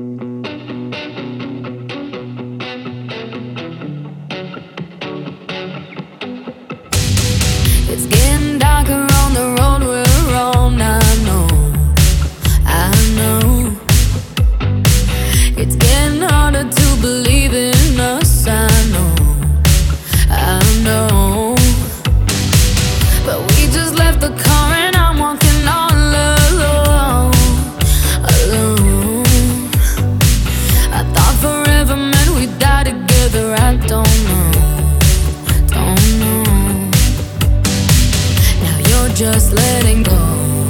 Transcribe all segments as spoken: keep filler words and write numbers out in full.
It's getting darker on the road we're on. I know, I know. It's getting harder to believe in us. I know, I know. But we just left the car and I'm walking all alone, alone. I thought forever meant we'd die together. I don't know, don't know. Now you're just letting go.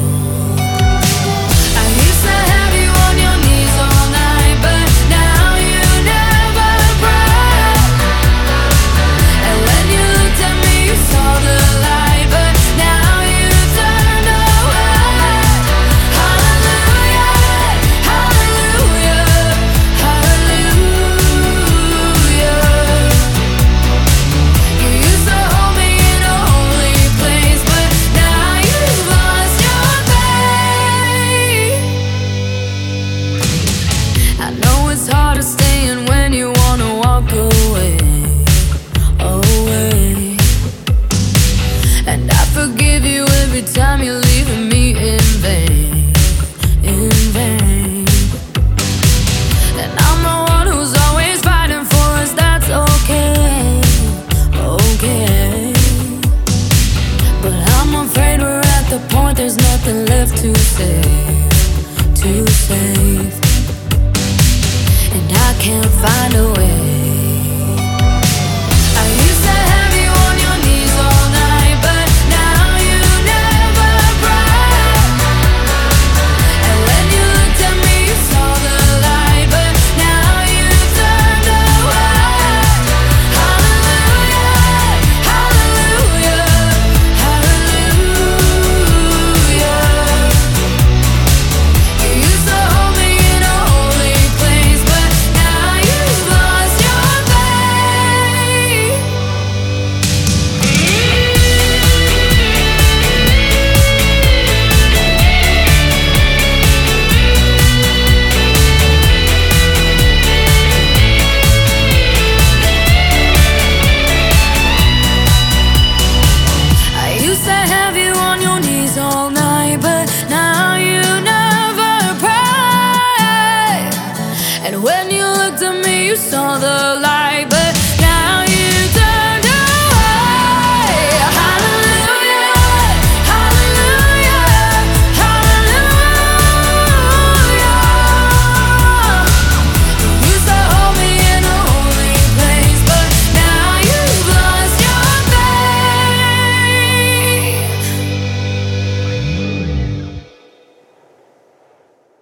I used to have you on your knees all night, but now you never cry. And when you looked at me, you saw the light, but now you turned away. Hallelujah, hallelujah, hallelujah. You used to hold me in a holy place, but now you've lost your faith. I know it's hard to stay in when you wanna walk away, away. And I forgive you every time you're leaving me in vain, in vain. And I'm the one who's always fighting for us. That's okay, okay. But I'm afraid we're at the point there's nothing left to save, to save. And I can't find a way. I used to have you on your knees all night, but now you never cry. And when you looked at me, you saw the light, but now you turned away. Hallelujah, hallelujah, hallelujah. You used to hold me in a holy place, but now you've lost your faith. I used to have you on your knees all night, but now you never pray. And when you looked at me, you saw the light.